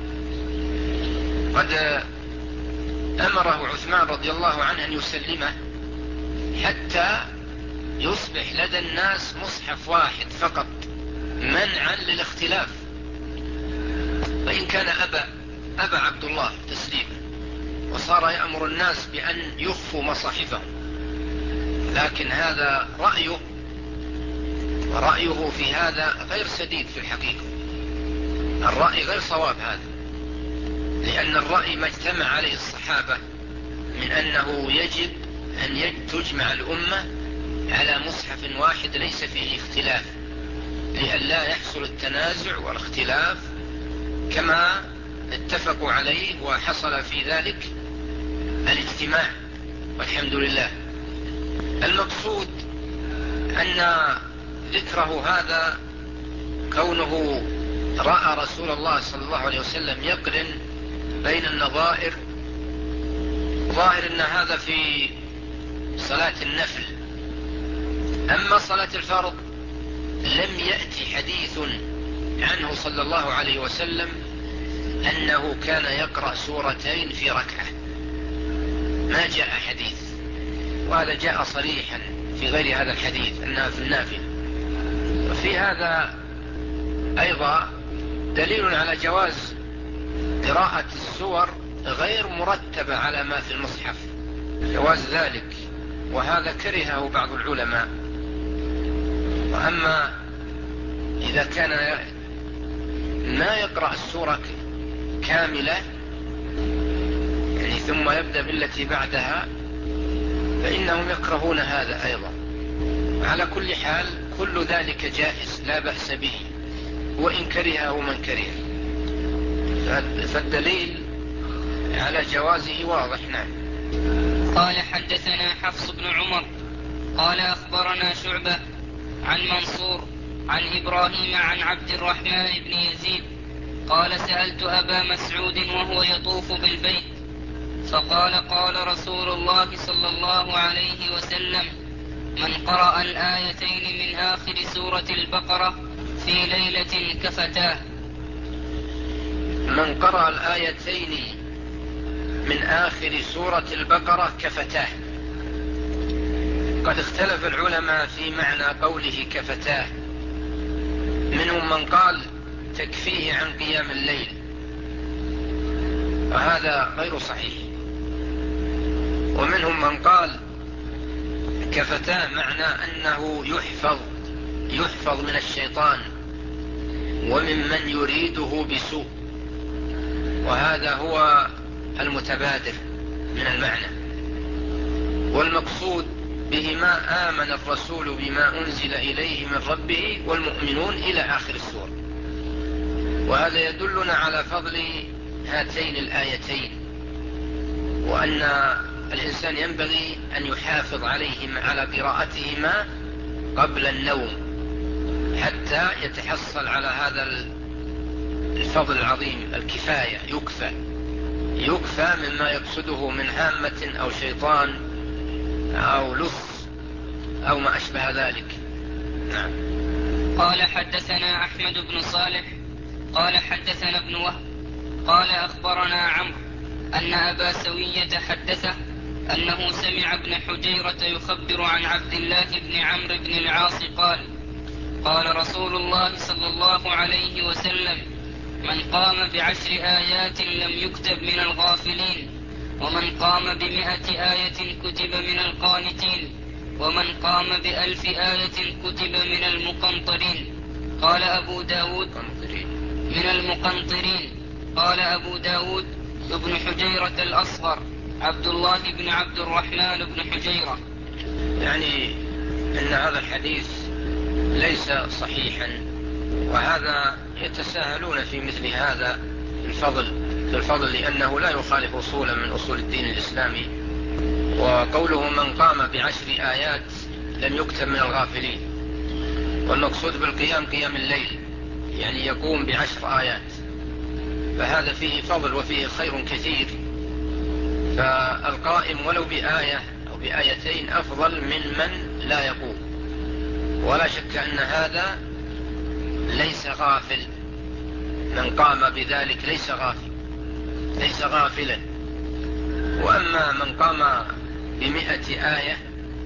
قد أمره عثمان رضي الله عنه أن يسلمه حتى يصبح لدى الناس مصحف واحد فقط منعا للاختلاف. فإن كان أبى أبى عبد الله تسليمه، وصار يأمر الناس بأن يخفوا مصاحفهم. لكن هذا رأيه، ورأيه في هذا غير سديد في الحقيقة. الرأي غير صواب هذا، لأن الرأي ما اجتمع عليه الصحابة من أنه يجب أن تجمع الأمة على مصحف واحد ليس فيه اختلاف، لئلا يحصل التنازع والاختلاف كما اتفقوا عليه وحصل في ذلك الاجتماع، والحمد لله. المقصود أن ذكره هذا كونه رأى رسول الله صلى الله عليه وسلم يقرن بين النظائر، ظاهر أن هذا في صلاة النفل. أما صلاة الفرض لم يأتي حديث عنه صلى الله عليه وسلم أنه كان يقرأ سورتين في ركعة، ما جاء حديث. وهذا جاء صريحا في غير هذا الحديث أنها في النافل. وفي هذا أيضا دليل على جواز قراءة السور غير مرتبة على ما في المصحف، جواز ذلك، وهذا كرهه بعض العلماء. وأما إذا كان ما يقرأ السورة كاملة يعني ثم يبدأ بالتي بعدها، فإنهم يكرهون هذا أيضا. على كل حال كل ذلك جائز لا بأس به، وإن كره ومن كره، فالدليل على جوازه واضح. نعم. قال حدثنا حفص بن عمر قال أخبرنا شعبة عن منصور عن إبراهيم عن عبد الرحمن بن يزيد قال سألت أبا مسعود وهو يطوف بالبيت فقال قال رسول الله صلى الله عليه وسلم من قرأ الآيتين من آخر سورة البقرة في ليلة كفتاه. من قرأ الآيتين من آخر سورة البقرة كفتاه. قد اختلف العلماء في معنى قوله كفتاه، منهم من قال تكفيه عن قيام الليل، وهذا غير صحيح، ومنهم من قال كفتاه معنى أنه يحفظ يحفظ من الشيطان وممن يريده بسوء، وهذا هو المتبادر من المعنى. والمقصود بهما آمن الرسول بما أنزل إليه من ربه والمؤمنون إلى آخر السورة. وهذا يدلنا على فضل هاتين الآيتين، وأن الإنسان ينبغي أن يحافظ عليهما على قراءتهما قبل النوم حتى يتحصل على هذا الفضل العظيم. الكفاية يكفى يكفى مما يقصده من هامة أو شيطان أو لص أو ما أشبه ذلك. نعم. قال حدثنا أحمد بن صالح قال حدثنا ابن وهب قال أخبرنا عمرو أن أبا سوية حدثه أنه سمع ابن حجيرة يخبر عن عبد الله بن عمرو بن العاص قال قال رسول الله صلى الله عليه وسلم من قام بعشر آيات لم يكتب من الغافلين، ومن قام بمئة آية كتب من القانتين، ومن قام بألف آية كتب من المقنطرين. قال أبو داود من المقنطرين. قال أبو داود ابن حجيرة الأصغر عبد الله بن عبد الرحمن بن حجيرة. يعني أن هذا الحديث ليس صحيحا، وهذا يتساهلون في مثل هذا الفضل في الفضل لأنه لا يخالف أصولا من أصول الدين الإسلامي. وقوله من قام بعشر آيات لم يكتب من الغافلين، والمقصود بالقيام قيام الليل، يعني يقوم بعشر آيات، فهذا فيه فضل وفيه خير كثير. فالقائم ولو بآية أو بآيتين أفضل من من لا يقوم، ولا شك أن هذا ليس غافل. من قام بذلك ليس غافل ليس غافلا. وأما من قام بمئة آية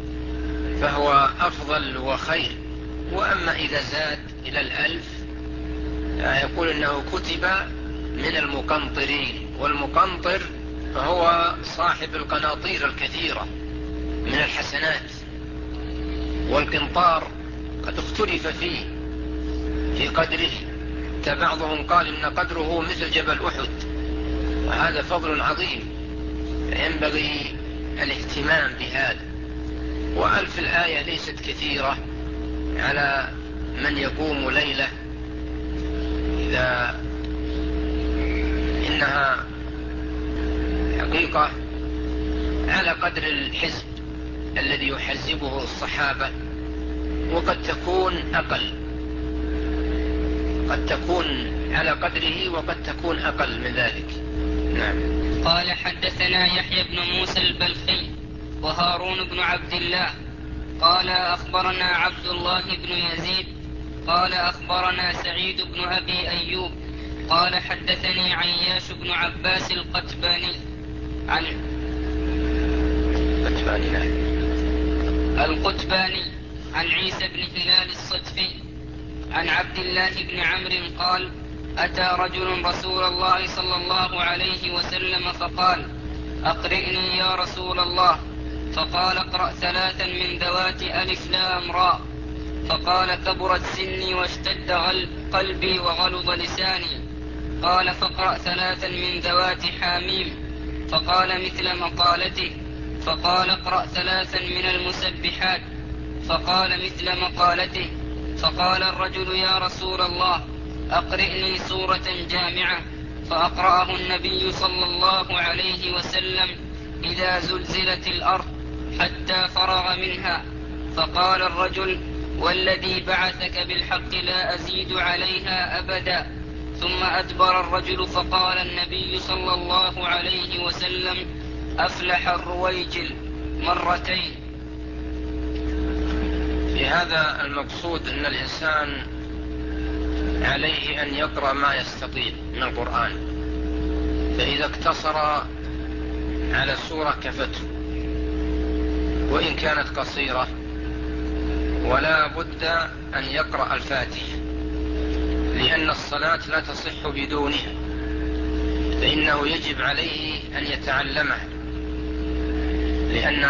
فهو أفضل وخير. وأما إذا زاد إلى الألف يقول أنه كتب من المقنطرين، والمقنطر هو صاحب القناطير الكثيرة من الحسنات. والقنطار قد اختلف فيه في قدره، فبعضهم قال إن قدره مثل جبل أحد، وهذا فضل عظيم ينبغي الاهتمام بهذا. وألف الآية ليست كثيرة على من يقوم ليلة، إذا إنها حقيقة على قدر الحزب الذي يحزبه الصحابة، وقد تكون أقل، قد تكون على قدره وقد تكون أقل من ذلك. نعم. قال حدثنا يحيى بن موسى البلخي وهارون بن عبد الله قال أخبرنا عبد الله بن يزيد قال أخبرنا سعيد بن أبي أيوب قال حدثني عياش بن عباس القتباني عن القتباني عن عيسى بن هلال الصدفي عن عبد الله بن عمرو قال أتى رجل رسول الله صلى الله عليه وسلم فقال أقرئني يا رسول الله، فقال اقرأ ثلاثا من ذوات ألف لام راء. فقال كبرت سني واشتد قلبي وغلظ لساني. قال فاقرأ ثلاثا من ذوات حاميم. فقال مثل مقالته. فقال اقرأ ثلاثا من المسبحات، فقال مثل مقالته. فقال الرجل يا رسول الله أقرئني سورة جامعة، فأقرأه النبي صلى الله عليه وسلم إذا زلزلت الأرض حتى فرغ منها. فقال الرجل والذي بعثك بالحق لا أزيد عليها أبدا. ثم أدبر الرجل فقال النبي صلى الله عليه وسلم أفلح الرويجل مرتين. في هذا المقصود أن الإنسان عليه أن يقرأ ما يستطيع من القرآن، فإذا اقتصر على سورة كفته وإن كانت قصيرة، ولا بد أن يقرأ الفاتحة، لأن الصلاة لا تصح بدونها، فإنه يجب عليه أن يتعلمها، لأن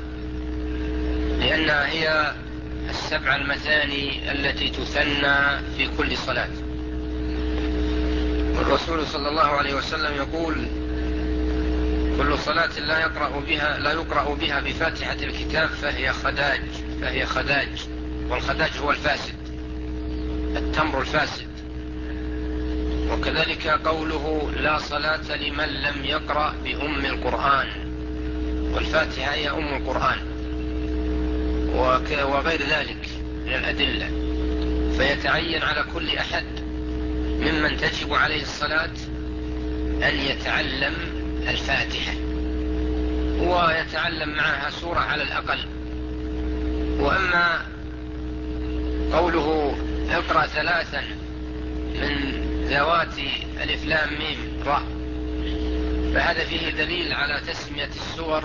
لأنها هي السبع المثاني التي تثنى في كل صلاة. والرسول صلى الله عليه وسلم يقول كل صلاة لا يقرأ بها لا يقرأ بها بفاتحة الكتاب فهي خداج فهي خداج والخداج هو الفاسد، التمر الفاسد. وكذلك قوله لا صلاة لمن لم يقرأ بأم القرآن، والفاتحة هي أم القرآن، وغير ذلك من الأدلة. فيتعين على كل أحد ممن تجب عليه الصلاة أن يتعلم الفاتحة ويتعلم معها سورة على الأقل. وأما قوله اقرأ ثلاثا من ذوات ألف لام ميم راء، فهذا فيه دليل على تسمية السور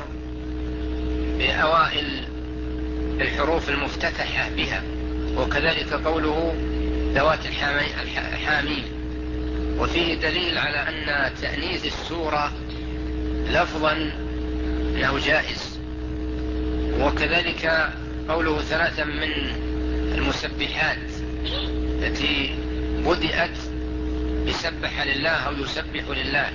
بأوائل الحروف المفتتحة بها، وكذلك قوله ذوات الحامين، وفيه دليل على أن تأنيث السورة لفظا له جائز. وكذلك قوله ثلاثا من المسبحات التي بدأت يسبح لله أو يسبح لله،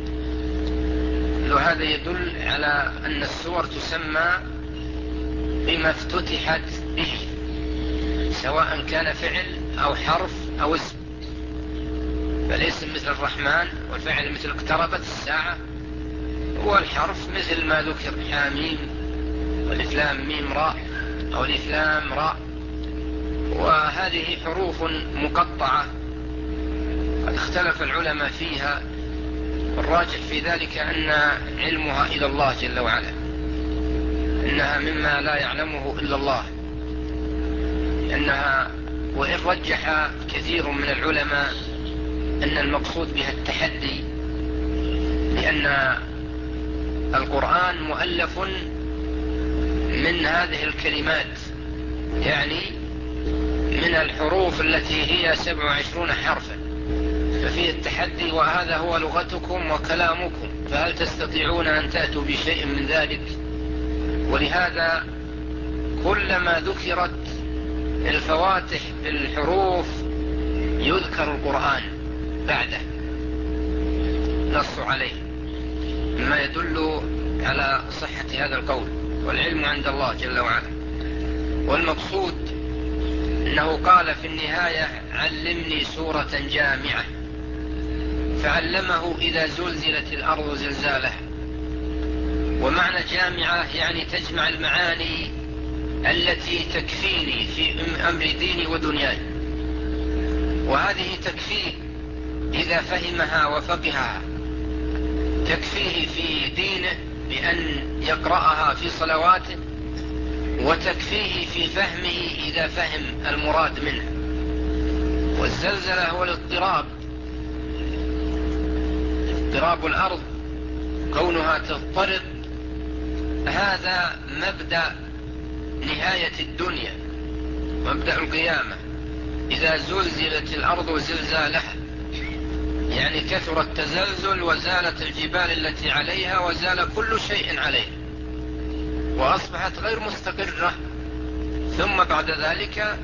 وهذا يدل على أن السور تسمى بما افتتحت به، سواء كان فعل أو حرف أو اسم، فالاسم مثل الرحمن، والفعل مثل اقتربت الساعة، والحرف مثل ما ذكر حاميم والإفلام ميم راء أو الإفلام راء. وهذه حروف مقطعة قد اختلف العلماء فيها، والراجح في ذلك أن علمها إلى الله جل وعلا، إنها مما لا يعلمه إلا الله، إنها وإن رجح كثير من العلماء أن المقصود بها التحدي، لأن القرآن مؤلف من هذه الكلمات، يعني من الحروف التي هي سبع وعشرون حرفا، ففيه التحدي، وهذا هو لغتكم وكلامكم، فهل تستطيعون أن تأتوا بشيء من ذلك؟ ولهذا كلما ذكرت الفواتح بالحروف يذكر القرآن بعده، نص عليه، مما يدل على صحة هذا القول، والعلم عند الله جل وعلا. والمقصود أنه قال في النهاية علمني سورة جامعة، فعلمه إذا زلزلت الأرض زلزالها. ومعنى جامعة يعني تجمع المعاني التي تكفيني في أمر ديني ودنياي، وهذه تكفيه إذا فهمها وفقهها، تكفيه في دينه بأن يقرأها في صلواته، وتكفيه في فهمه إذا فهم المراد منه. والزلزلة هو الاضطراب، اضطراب الأرض، كونها تضطرب، هذا مبدأ نهاية الدنيا، مبدأ القيامة. إذا زلزلت الأرض زلزالها يعني كثر التزلزل وزالت الجبال التي عليها وزال كل شيء عليها وأصبحت غير مستقرة، ثم بعد ذلك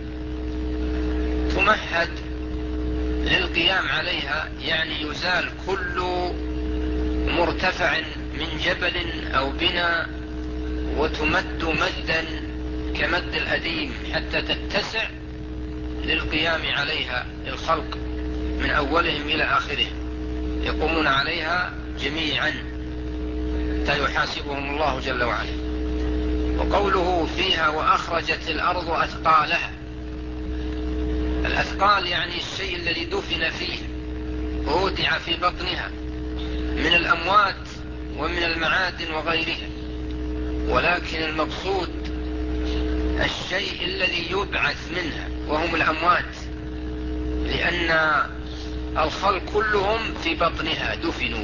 تمهد للقيام عليها، يعني يزال كل مرتفع من جبل أو بناء وتمد مدا كمد الأديم حتى تتسع للقيام عليها الخلق من أولهم إلى آخرهم، يقومون عليها جميعا حتى يحاسبهم الله جل وعلا. وقوله فيها وأخرجت الأرض أثقالها، الأثقال يعني الشيء الذي دفن فيه وودع في بطنها من الأموات ومن المعادن وغيرها، ولكن المقصود الشيء الذي يبعث منها وهم الأموات، لأن الخلق كلهم في بطنها دفنوا،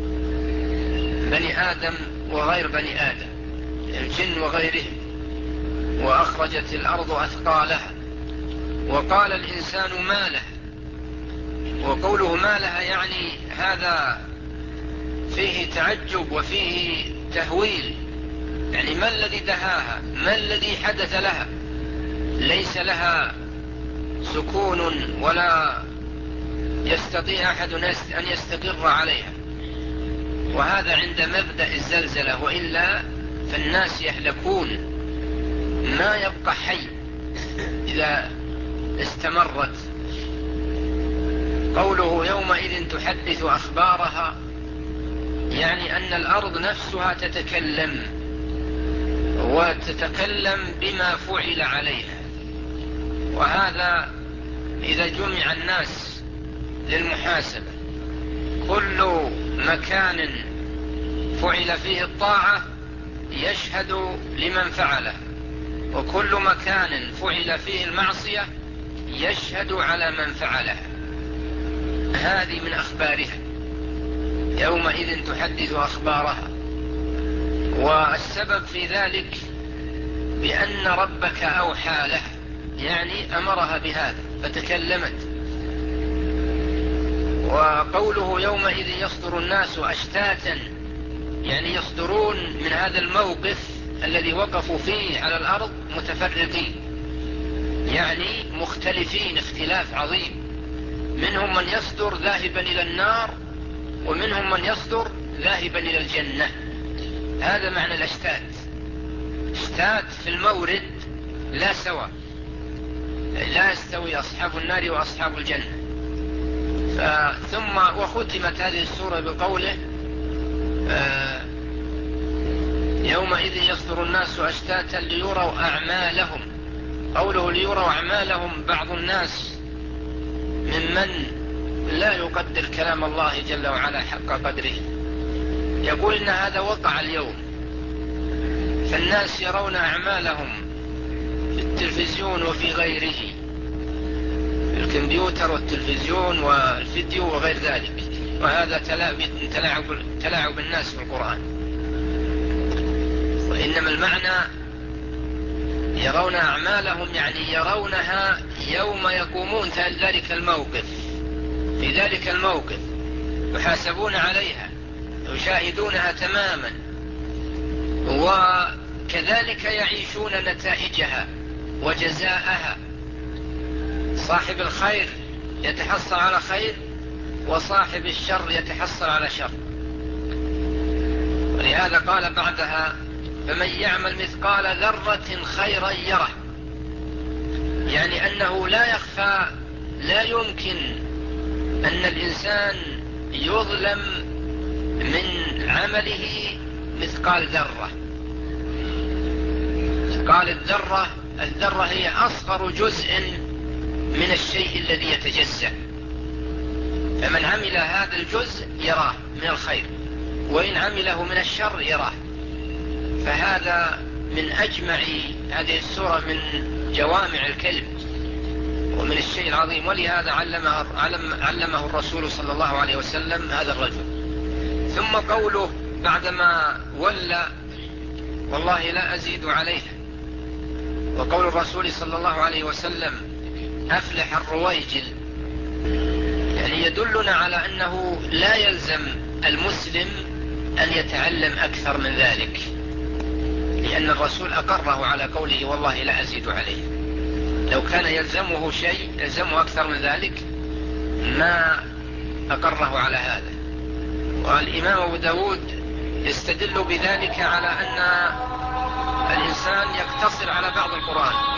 بني آدم وغير بني آدم، الجن وغيرهم. وأخرجت الأرض أثقالها، وقال الإنسان ما له، وقوله ما لها يعني هذا فيه تعجب وفيه تهويل، يعني ما الذي دهاها، ما الذي حدث لها، ليس لها سكون ولا يستطيع أحد أن يستقر عليها. وهذا عند مبدأ الزلزلة، وإلا فالناس يهلكون، ما يبقى حي إذا استمرت. قوله يومئذ تحدث أخبارها، يعني أن الأرض نفسها تتكلم، وتتكلم بما فعل عليها. وهذا إذا جمع الناس للمحاسبة، كل مكان فعل فيه الطاعة يشهد لمن فعله، وكل مكان فعل فيه المعصية يشهد على من فعلها. هذه من أخبارها، يومئذ تحدث أخبارها. والسبب في ذلك بأن ربك أوحى لها، يعني أمرها بهذا فتكلمت. وقوله يومئذ يصدر الناس أشتاتا، يعني يصدرون من هذا الموقف الذي وقفوا فيه على الأرض متفرقين، يعني مختلفين اختلاف عظيم، منهم من يصدر ذاهبا إلى النار، ومنهم من يصدر ذاهبا إلى الجنة. هذا معنى الأشتات. اشتات في المورد لا سوا، لا يستوي أصحاب النار وأصحاب الجنة. ثم وختمت هذه السورة بقوله آه يومئذ يصدر الناس أشتاتا ليروا أعمالهم. قوله ليروا أعمالهم، بعض الناس ممن لا يقدر كلام الله جل وعلا حق قدره يقول إن هذا وقع اليوم، فالناس يرون أعمالهم في التلفزيون وفي غيره، في الكمبيوتر والتلفزيون والفيديو وغير ذلك، وهذا تلاعب, تلاعب الناس بالقرآن. وإنما المعنى يرون أعمالهم، يعني يرونها يوم يقومون في ذلك الموقف، في ذلك الموقف يحاسبون عليها، يشاهدونها تماما، وكذلك يعيشون نتائجها وجزاءها. صاحب الخير يتحصل على خير، وصاحب الشر يتحصل على شر. ولهذا قال بعدها فمن يعمل مثقال ذرة خيرا يره، يعني أنه لا يخفى، لا يمكن أن الإنسان يظلم من عمله مثقال ذرة. مثقال الذرة، الذرة هي أصغر جزء من الشيء الذي يتجزأ، فمن عمل هذا الجزء يراه من الخير، وإن عمله من الشر يراه. فهذا من أجمع هذه السورة، من جوامع الكلم ومن الشيء العظيم. ولهذا علمه, علم علمه الرسول صلى الله عليه وسلم هذا الرجل. ثم قوله بعدما ولى والله لا أزيد عليها، وقول الرسول صلى الله عليه وسلم أفلح الرويجل، يعني يدلنا على أنه لا يلزم المسلم أن يتعلم أكثر من ذلك، لأن الرسول أقره على قوله والله لا أزيد عليه. لو كان يلزمه شيء يلزمه أكثر من ذلك ما أقره على هذا. والإمام أبو داود يستدل بذلك على أن يقتصر على بعض القرآن.